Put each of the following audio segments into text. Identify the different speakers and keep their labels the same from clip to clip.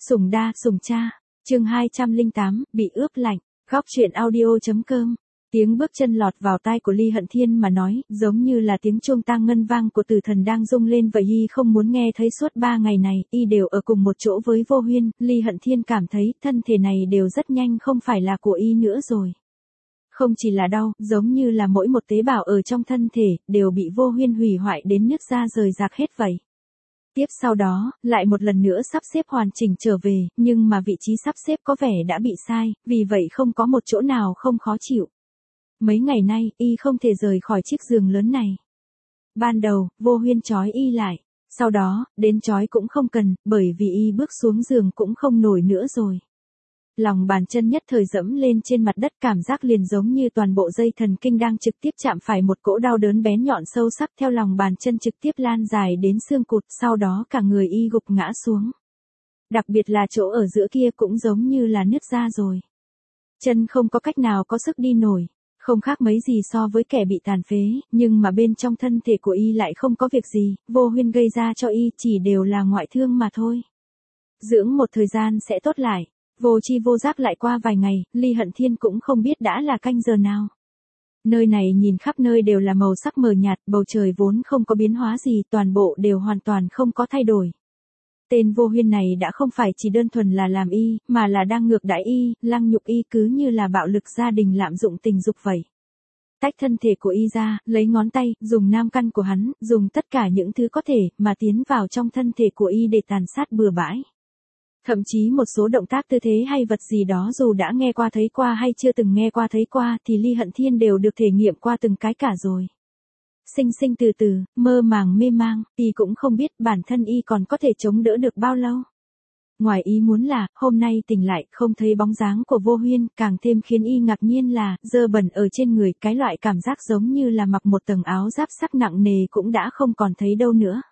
Speaker 1: Sủng đa, sủng cha. Chương 208, bị ướp lạnh. Góc truyện audio.com. Tiếng bước chân lọt vào tai của Ly Hận Thiên mà nói, giống như là tiếng chuông tang ngân vang của tử thần đang rung lên vậy. Y không muốn nghe thấy. Suốt 3 ngày này, Y đều ở cùng một chỗ với Vô Huyên. Ly Hận Thiên cảm thấy thân thể này đều rất nhanh không phải là của Y nữa rồi. Không chỉ là đau, giống như là mỗi một tế bào ở trong thân thể đều bị Vô Huyên hủy hoại đến nứt ra rời rạc hết vậy. Tiếp sau đó, lại một lần nữa sắp xếp hoàn chỉnh trở về, nhưng mà vị trí sắp xếp có vẻ đã bị sai, vì vậy không có một chỗ nào không khó chịu. Mấy ngày nay, Y không thể rời khỏi chiếc giường lớn này. Ban đầu, Vô Huyên trói Y lại. Sau đó, đến trói cũng không cần, bởi vì Y bước xuống giường cũng không nổi nữa rồi. Lòng bàn chân nhất thời dẫm lên trên mặt đất, cảm giác liền giống như toàn bộ dây thần kinh đang trực tiếp chạm phải một cỗ đau đớn bén nhọn sâu sắc theo lòng bàn chân trực tiếp lan dài đến xương cụt, sau đó cả người Y gục ngã xuống. Đặc biệt là chỗ ở giữa kia cũng giống như là nứt ra rồi. Chân không có cách nào có sức đi nổi, không khác mấy gì so với kẻ bị tàn phế, nhưng mà bên trong thân thể của Y lại không có việc gì, Vô Huyên gây ra cho Y chỉ đều là ngoại thương mà thôi. Dưỡng một thời gian sẽ tốt lại. Vô chi vô giác lại qua vài ngày, Ly Hận Thiên cũng không biết đã là canh giờ nào. Nơi này nhìn khắp nơi đều là màu sắc mờ nhạt, bầu trời vốn không có biến hóa gì, toàn bộ đều hoàn toàn không có thay đổi. Tên Vô Huyên này đã không phải chỉ đơn thuần là làm Y, mà là đang ngược đãi Y, lăng nhục Y, cứ như là bạo lực gia đình lạm dụng tình dục vậy. Tách thân thể của Y ra, lấy ngón tay, dùng nam căn của hắn, dùng tất cả những thứ có thể, mà tiến vào trong thân thể của Y để tàn sát bừa bãi. Thậm chí một số động tác tư thế hay vật gì đó dù đã nghe qua thấy qua hay chưa từng nghe qua thấy qua thì Ly Hận Thiên đều được thể nghiệm qua từng cái cả rồi. Sinh sinh từ từ, mơ màng mê mang, Y cũng không biết bản thân Y còn có thể chống đỡ được bao lâu. Ngoài ý muốn là, hôm nay tỉnh lại không thấy bóng dáng của Vô Huyên, càng thêm khiến Y ngạc nhiên là, dơ bẩn ở trên người, cái loại cảm giác giống như là mặc một tầng áo giáp sắc nặng nề cũng đã không còn thấy đâu nữa.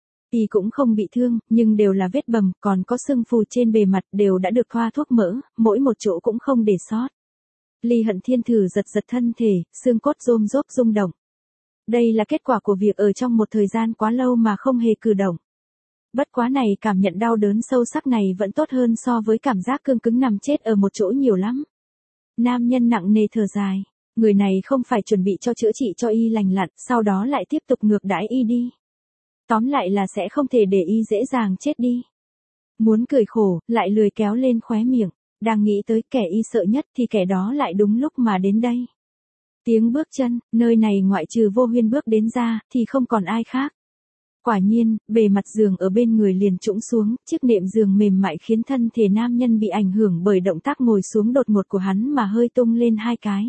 Speaker 1: Y cũng không bị thương, nhưng đều là vết bầm, còn có sưng phù trên bề mặt đều đã được thoa thuốc mỡ, mỗi một chỗ cũng không để sót. Ly Hận Thiên thử giật giật thân thể, xương cốt rôm rốp rung động. Đây là kết quả của việc ở trong một thời gian quá lâu mà không hề cử động. Bất quá này, cảm nhận đau đớn sâu sắc này vẫn tốt hơn so với cảm giác cương cứng nằm chết ở một chỗ nhiều lắm. Nam nhân nặng nề thở dài, người này không phải chuẩn bị cho chữa trị cho Y lành lặn, sau đó lại tiếp tục ngược đãi Y đi. Tóm lại là sẽ không thể để Y dễ dàng chết đi. Muốn cười khổ, lại lười kéo lên khóe miệng, đang nghĩ tới kẻ Y sợ nhất thì kẻ đó lại đúng lúc mà đến đây. Tiếng bước chân, nơi này ngoại trừ Vô Huyên bước đến ra, thì không còn ai khác. Quả nhiên, bề mặt giường ở bên người liền trũng xuống, chiếc nệm giường mềm mại khiến thân thể nam nhân bị ảnh hưởng bởi động tác ngồi xuống đột ngột của hắn mà hơi tung lên hai cái.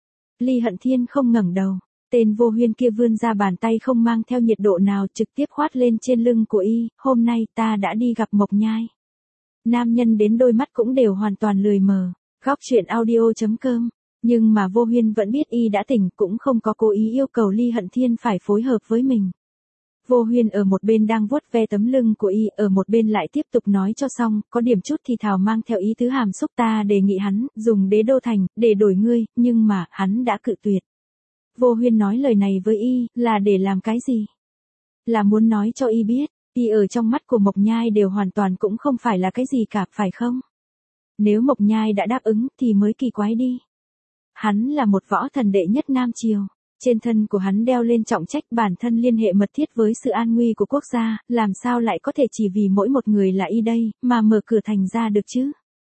Speaker 1: Ly Hận Thiên không ngẩng đầu. Tên Vô Huyên kia vươn ra bàn tay không mang theo nhiệt độ nào trực tiếp khoát lên trên lưng của Y, hôm nay ta đã đi gặp Mộc Nhai. Nam nhân đến đôi mắt cũng đều hoàn toàn lười mờ. Góc truyện audio.com. Nhưng mà Vô Huyên vẫn biết Y đã tỉnh, cũng không có cố ý yêu cầu Ly Hận Thiên phải phối hợp với mình. Vô Huyên ở một bên đang vuốt ve tấm lưng của Y, ở một bên lại tiếp tục nói cho xong, có điểm chút thì thào mang theo ý tứ hàm xúc, ta đề nghị hắn dùng Đế Đô Thành để đổi ngươi, nhưng mà hắn đã cự tuyệt. Vô Huyên nói lời này với Y, là để làm cái gì? Là muốn nói cho Y biết, Y ở trong mắt của Mộc Nhai đều hoàn toàn cũng không phải là cái gì cả, phải không? Nếu Mộc Nhai đã đáp ứng thì mới kỳ quái đi. Hắn là một võ thần đệ nhất Nam Triều. Trên thân của hắn đeo lên trọng trách bản thân liên hệ mật thiết với sự an nguy của quốc gia, làm sao lại có thể chỉ vì mỗi một người là Y đây, mà mở cửa thành ra được chứ?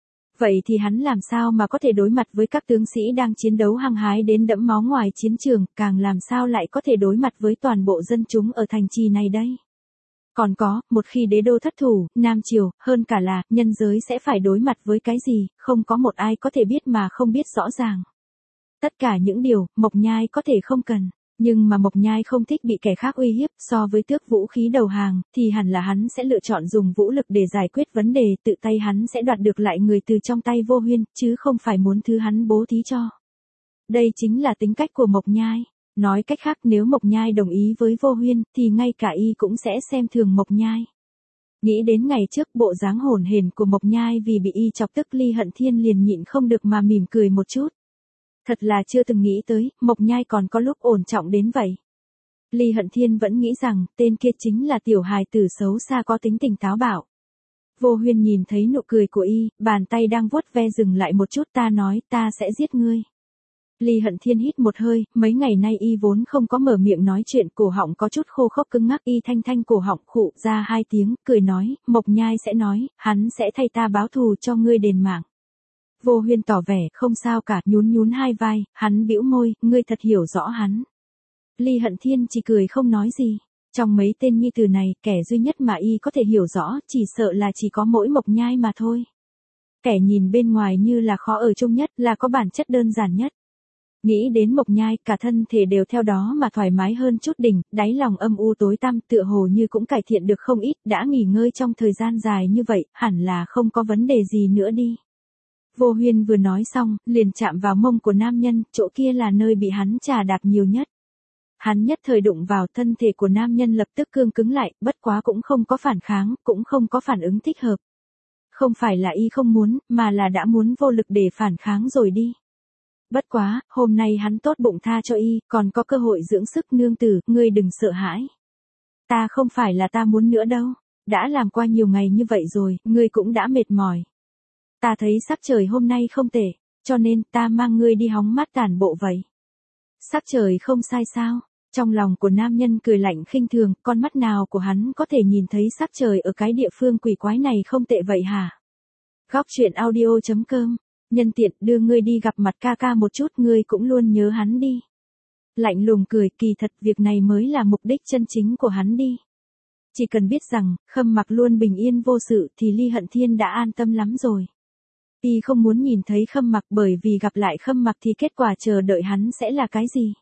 Speaker 1: Vậy thì hắn làm sao mà có thể đối mặt với các tướng sĩ đang chiến đấu hăng hái đến đẫm máu ngoài chiến trường, càng làm sao lại có thể đối mặt với toàn bộ dân chúng ở thành trì này đây? Còn có, một khi đế đô thất thủ, Nam Triều, hơn cả là, nhân giới sẽ phải đối mặt với cái gì, không có một ai có thể biết mà không biết rõ ràng. Tất cả những điều, Mộc Nhai có thể không cần. Nhưng mà Mộc Nhai không thích bị kẻ khác uy hiếp, so với tước vũ khí đầu hàng, thì hẳn là hắn sẽ lựa chọn dùng vũ lực để giải quyết vấn đề, tự tay hắn sẽ đoạt được lại người từ trong tay Vô Huyên, chứ không phải muốn thứ hắn bố thí cho. Đây chính là tính cách của Mộc Nhai. Nói cách khác, nếu Mộc Nhai đồng ý với Vô Huyên, thì ngay cả Y cũng sẽ xem thường Mộc Nhai. Nghĩ đến ngày trước bộ dáng hổn hển của Mộc Nhai vì bị Y chọc tức, Ly Hận Thiên liền nhịn không được mà mỉm cười một chút. Thật là chưa từng nghĩ tới, Mộc Nhai còn có lúc ổn trọng đến vậy. Ly Hận Thiên vẫn nghĩ rằng, tên kia chính là tiểu hài tử xấu xa có tính tình táo bạo. Vô Huyên nhìn thấy nụ cười của y, bàn tay đang vuốt ve dừng lại một chút, ta nói ta sẽ giết ngươi. Ly Hận Thiên hít một hơi, mấy ngày nay y vốn không có mở miệng nói chuyện, cổ họng có chút khô khốc cứng ngắc, y thanh thanh cổ họng khụ ra hai tiếng, cười nói, Mộc Nhai sẽ nói, hắn sẽ thay ta báo thù cho ngươi đền mạng. Vô Huyên tỏ vẻ, không sao cả, nhún nhún hai vai, hắn bĩu môi, ngươi thật hiểu rõ hắn. Ly Hận Thiên chỉ cười không nói gì. Trong mấy tên nhi tử này, kẻ duy nhất mà y có thể hiểu rõ, chỉ sợ là chỉ có mỗi Mộc Nhai mà thôi. Kẻ nhìn bên ngoài như là khó ở chung nhất, là có bản chất đơn giản nhất. Nghĩ đến Mộc Nhai, cả thân thể đều theo đó mà thoải mái hơn chút đỉnh, đáy lòng âm u tối tăm, tựa hồ như cũng cải thiện được không ít, đã nghỉ ngơi trong thời gian dài như vậy, hẳn là không có vấn đề gì nữa đi. Vô Huyên vừa nói xong, liền chạm vào mông của nam nhân, chỗ kia là nơi bị hắn trà đạp nhiều nhất. Hắn nhất thời đụng vào, thân thể của nam nhân lập tức cương cứng lại, bất quá cũng không có phản kháng, cũng không có phản ứng thích hợp. Không phải là y không muốn, mà là đã muốn vô lực để phản kháng rồi đi. Bất quá, hôm nay hắn tốt bụng tha cho y, còn có cơ hội dưỡng sức, nương tử, ngươi đừng sợ hãi. Ta không phải là ta muốn nữa đâu, đã làm qua nhiều ngày như vậy rồi, ngươi cũng đã mệt mỏi. Ta thấy sắc trời hôm nay không tệ, cho nên ta mang ngươi đi hóng mát tản bộ vậy. Sắc trời không sai sao? Trong lòng của nam nhân cười lạnh khinh thường, con mắt nào của hắn có thể nhìn thấy sắc trời ở cái địa phương quỷ quái này không tệ vậy hả? Góc truyện audio.com, nhân tiện đưa ngươi đi gặp mặt ca ca một chút, ngươi cũng luôn nhớ hắn đi. Lạnh lùng cười, kỳ thật việc này mới là mục đích chân chính của hắn đi. Chỉ cần biết rằng, Khâm Mặc luôn bình yên vô sự thì Ly Hận Thiên đã an tâm lắm rồi. Y không muốn nhìn thấy Khâm Mặc, bởi vì gặp lại Khâm Mặc thì kết quả chờ đợi hắn sẽ là cái gì.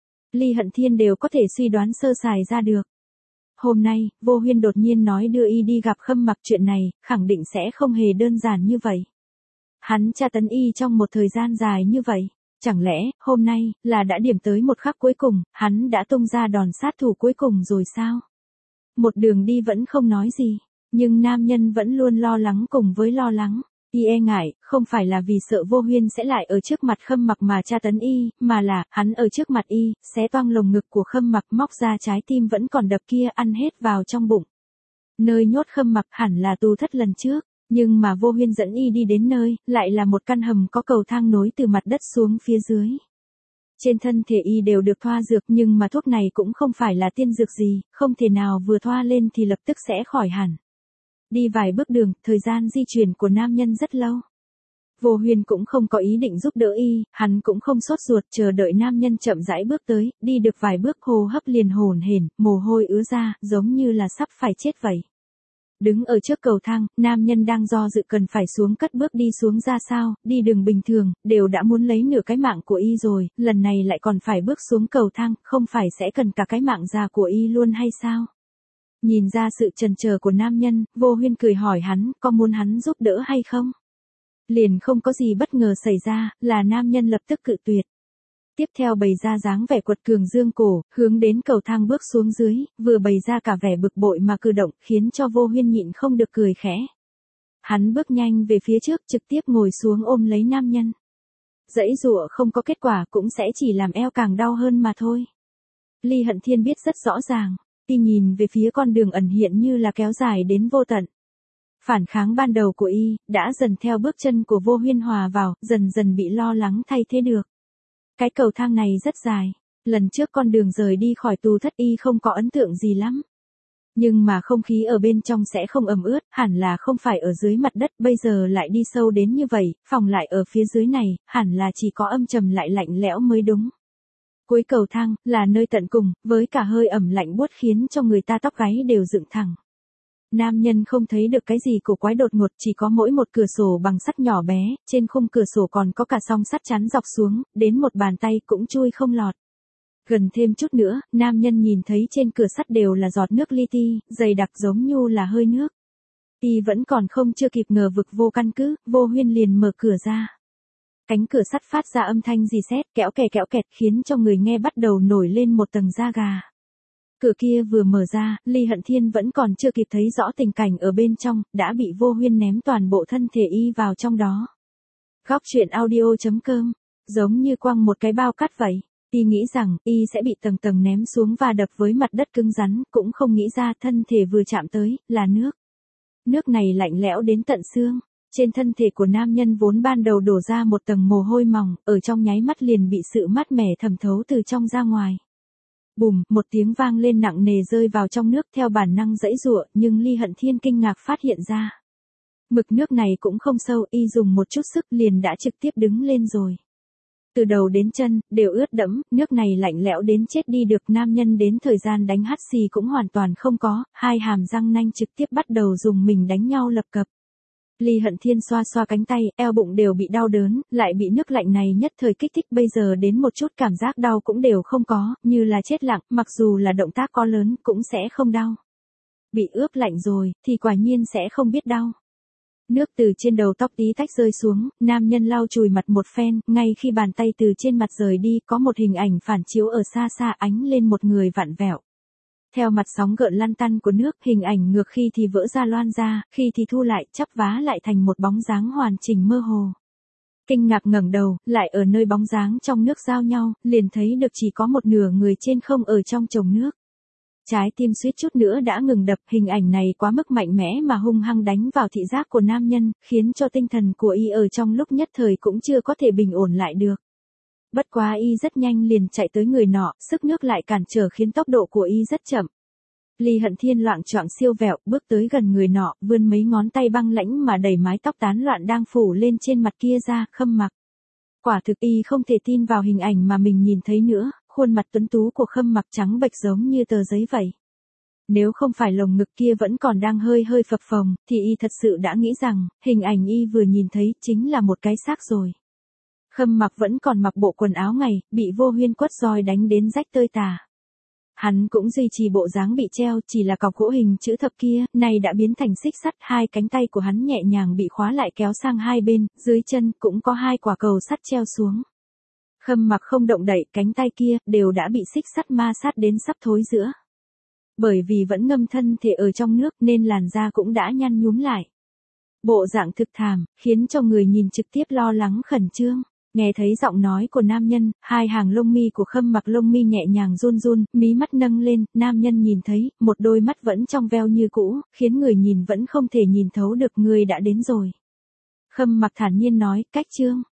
Speaker 1: Ly Hận Thiên đều có thể suy đoán sơ sài ra được. Hôm nay, Vô Huyên đột nhiên nói đưa y đi gặp Khâm Mặc, chuyện này, khẳng định sẽ không hề đơn giản như vậy. Hắn tra tấn y trong một thời gian dài như vậy. Chẳng lẽ, hôm nay, là đã điểm tới một khắc cuối cùng, hắn đã tung ra đòn sát thủ cuối cùng rồi sao? Một đường đi vẫn không nói gì, nhưng nam nhân vẫn luôn lo lắng cùng với lo lắng. Y e ngại, không phải là vì sợ Vô Huyên sẽ lại ở trước mặt Khâm Mặc mà tra tấn y, mà là, hắn ở trước mặt y, xé toang lồng ngực của Khâm Mặc, móc ra trái tim vẫn còn đập kia ăn hết vào trong bụng. Nơi nhốt Khâm Mặc hẳn là tù thất lần trước, nhưng mà Vô Huyên dẫn y đi đến nơi, lại là một căn hầm có cầu thang nối từ mặt đất xuống phía dưới. Trên thân thể y đều được thoa dược, nhưng mà thuốc này cũng không phải là tiên dược gì, không thể nào vừa thoa lên thì lập tức sẽ khỏi hẳn. Đi vài bước đường, thời gian di chuyển của nam nhân rất lâu. Vô Huyên cũng không có ý định giúp đỡ y, hắn cũng không sốt ruột, chờ đợi nam nhân chậm rãi bước tới, đi được vài bước hô hấp liền hổn hển, mồ hôi ứa ra, giống như là sắp phải chết vậy. Đứng ở trước cầu thang, nam nhân đang do dự cần phải xuống cất bước đi xuống ra sao, đi đường bình thường, đều đã muốn lấy nửa cái mạng của y rồi, lần này lại còn phải bước xuống cầu thang, không phải sẽ cần cả cái mạng già của y luôn hay sao? Nhìn ra sự chần chờ của nam nhân, Vô Huyên cười hỏi hắn, có muốn hắn giúp đỡ hay không? Liền không có gì bất ngờ xảy ra, là nam nhân lập tức cự tuyệt. Tiếp theo bày ra dáng vẻ quật cường dương cổ, hướng đến cầu thang bước xuống dưới, vừa bày ra cả vẻ bực bội mà cử động, khiến cho Vô Huyên nhịn không được cười khẽ. Hắn bước nhanh về phía trước, trực tiếp ngồi xuống ôm lấy nam nhân. Giãy giụa không có kết quả, cũng sẽ chỉ làm eo càng đau hơn mà thôi. Ly Hận Thiên biết rất rõ ràng, y nhìn về phía con đường ẩn hiện như là kéo dài đến vô tận. Phản kháng ban đầu của y, đã dần theo bước chân của Vô Huyên hòa vào, dần dần bị lo lắng thay thế được. Cái cầu thang này rất dài, lần trước con đường rời đi khỏi tù thất y không có ấn tượng gì lắm. Nhưng mà không khí ở bên trong sẽ không ẩm ướt, hẳn là không phải ở dưới mặt đất, bây giờ lại đi sâu đến như vậy, phòng lại ở phía dưới này, hẳn là chỉ có âm trầm lại lạnh lẽo mới đúng. Cuối cầu thang, là nơi tận cùng, với cả hơi ẩm lạnh buốt khiến cho người ta tóc gáy đều dựng thẳng. Nam nhân không thấy được cái gì cổ quái đột ngột, chỉ có mỗi một cửa sổ bằng sắt nhỏ bé, trên khung cửa sổ còn có cả song sắt chắn dọc xuống, đến một bàn tay cũng chui không lọt. Gần thêm chút nữa, nam nhân nhìn thấy trên cửa sắt đều là giọt nước li ti, dày đặc giống như là hơi nước. Y vẫn còn không chưa kịp ngờ vực vô căn cứ, Vô Huyên liền mở cửa ra. Cánh cửa sắt phát ra âm thanh rì sét, kẽo kẹt khiến cho người nghe bắt đầu nổi lên một tầng da gà. Cửa kia vừa mở ra, Ly Hận Thiên vẫn còn chưa kịp thấy rõ tình cảnh ở bên trong, đã bị Vô Huyên ném toàn bộ thân thể y vào trong đó. Góc truyện audio.com, giống như quăng một cái bao cát vậy. Y nghĩ rằng, y sẽ bị tầng tầng ném xuống và đập với mặt đất cứng rắn, cũng không nghĩ ra thân thể vừa chạm tới, là nước. Nước này lạnh lẽo đến tận xương. Trên thân thể của nam nhân vốn ban đầu đổ ra một tầng mồ hôi mỏng, ở trong nháy mắt liền bị sự mát mẻ thẩm thấu từ trong ra ngoài. Bùm, một tiếng vang lên nặng nề rơi vào trong nước theo bản năng giãy giụa, nhưng Ly Hận Thiên kinh ngạc phát hiện ra. Mực nước này cũng không sâu, y dùng một chút sức liền đã trực tiếp đứng lên rồi. Từ đầu đến chân, đều ướt đẫm, nước này lạnh lẽo đến chết đi được, nam nhân đến thời gian đánh hắt xì cũng hoàn toàn không có, hai hàm răng nanh trực tiếp bắt đầu dùng mình đánh nhau lập cập. Ly Hận Thiên xoa xoa cánh tay, eo bụng đều bị đau đớn, lại bị nước lạnh này nhất thời kích thích, bây giờ đến một chút cảm giác đau cũng đều không có, như là chết lặng, mặc dù là động tác có lớn cũng sẽ không đau. Bị ướp lạnh rồi, thì quả nhiên sẽ không biết đau. Nước từ trên đầu tóc tí tách rơi xuống, nam nhân lau chùi mặt một phen, ngay khi bàn tay từ trên mặt rời đi, có một hình ảnh phản chiếu ở xa xa ánh lên một người vặn vẹo. Theo mặt sóng gợn lăn tăn của nước, hình ảnh ngược khi thì vỡ ra loan ra, khi thì thu lại, chắp vá lại thành một bóng dáng hoàn chỉnh mơ hồ. Kinh ngạc ngẩng đầu, lại ở nơi bóng dáng trong nước giao nhau, liền thấy được chỉ có một nửa người trên không ở trong chồng nước. Trái tim suýt chút nữa đã ngừng đập, hình ảnh này quá mức mạnh mẽ mà hung hăng đánh vào thị giác của nam nhân, khiến cho tinh thần của y ở trong lúc nhất thời cũng chưa có thể bình ổn lại được. Bất quá y rất nhanh liền chạy tới người nọ, sức nước lại cản trở khiến tốc độ của y rất chậm. Ly Hận Thiên loạng choạng siêu vẹo, bước tới gần người nọ, vươn mấy ngón tay băng lãnh mà đẩy mái tóc tán loạn đang phủ lên trên mặt kia ra, Khâm Mặc. Quả thực y không thể tin vào hình ảnh mà mình nhìn thấy nữa, khuôn mặt tuấn tú của Khâm Mặc trắng bệch giống như tờ giấy vậy. Nếu không phải lồng ngực kia vẫn còn đang hơi hơi phập phồng, thì y thật sự đã nghĩ rằng, hình ảnh y vừa nhìn thấy chính là một cái xác rồi. Khâm Mặc vẫn còn mặc bộ quần áo ngày, bị Vô Huyên quất roi đánh đến rách tơi tả. Hắn cũng duy trì bộ dáng bị treo, chỉ là cọc gỗ hình chữ thập kia, này đã biến thành xích sắt, hai cánh tay của hắn nhẹ nhàng bị khóa lại kéo sang hai bên, dưới chân cũng có hai quả cầu sắt treo xuống. Khâm Mặc không động đậy, cánh tay kia đều đã bị xích sắt ma sát đến sắp thối rữa. Bởi vì vẫn ngâm thân thể ở trong nước nên làn da cũng đã nhăn nhúm lại. Bộ dạng thực thảm, khiến cho người nhìn trực tiếp lo lắng khẩn trương. Nghe thấy giọng nói của nam nhân, hai hàng lông mi của Khâm Mặc lông mi nhẹ nhàng run run, mí mắt nâng lên, nam nhân nhìn thấy, một đôi mắt vẫn trong veo như cũ, khiến người nhìn vẫn không thể nhìn thấu được người đã đến rồi. Khâm Mặc thản nhiên nói, cách Trương.